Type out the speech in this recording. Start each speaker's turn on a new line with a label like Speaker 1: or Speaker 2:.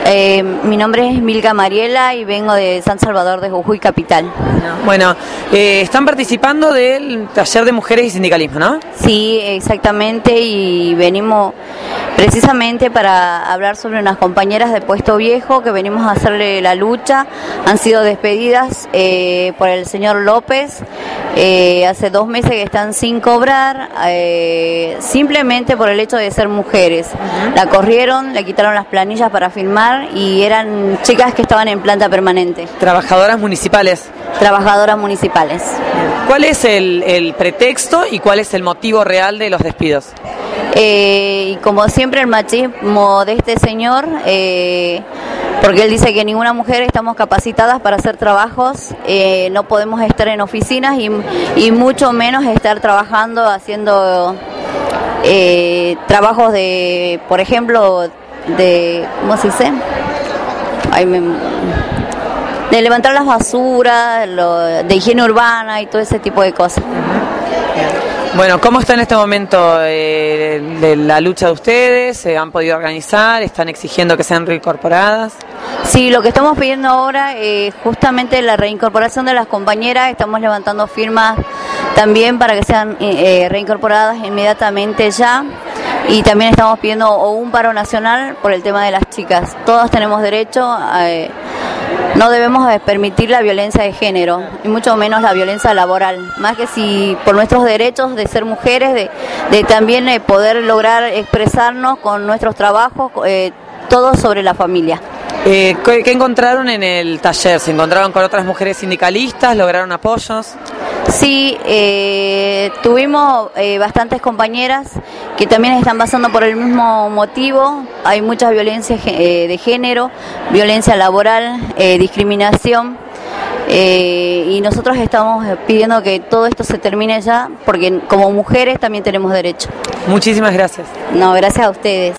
Speaker 1: Mi nombre es Milka Mariela y vengo de San Salvador de Jujuy capital.
Speaker 2: Bueno, están participando del taller de mujeres y sindicalismo, ¿no?
Speaker 1: Sí, exactamente, y venimos precisamente para hablar sobre unas compañeras de Puesto Viejo que venimos a hacerle la lucha. Han sido despedidas por el señor López, hace 2 meses que están sin cobrar, simplemente por el hecho de ser mujeres. La corrieron, le quitaron las planillas para firmar y eran chicas que estaban en planta permanente.
Speaker 2: Trabajadoras municipales.
Speaker 1: Trabajadoras municipales.
Speaker 2: ¿Cuál es el pretexto y cuál es el motivo real de los despidos?
Speaker 1: Y como siempre el machismo de este señor, porque él dice que ninguna mujer estamos capacitadas para hacer trabajos, no podemos estar en oficinas y mucho menos estar trabajando, haciendo trabajos de, por ejemplo, de, ¿cómo se dice? De levantar las basuras, de higiene urbana y todo ese tipo de cosas.
Speaker 2: Bueno, ¿cómo está en este momento de la lucha de ustedes? ¿Se han podido organizar? ¿Están exigiendo que sean reincorporadas?
Speaker 1: Sí, lo que estamos pidiendo ahora es justamente la reincorporación de las compañeras. Estamos levantando firmas también para que sean reincorporadas inmediatamente ya. Y también estamos pidiendo un paro nacional por el tema de las chicas. Todas tenemos derecho no debemos permitir la violencia de género, y mucho menos la violencia laboral, más que si por nuestros derechos de ser mujeres, de también poder lograr expresarnos con nuestros trabajos, todo sobre la familia.
Speaker 2: ¿Qué encontraron en el taller? ¿Se encontraron con otras mujeres sindicalistas? ¿Lograron apoyos?
Speaker 1: Sí, tuvimos bastantes compañeras que también están pasando por el mismo motivo. Hay muchas violencias de género, violencia laboral, discriminación, y nosotros estamos pidiendo que todo esto se termine ya, porque como mujeres también tenemos derecho.
Speaker 2: Muchísimas gracias.
Speaker 1: No, gracias a ustedes.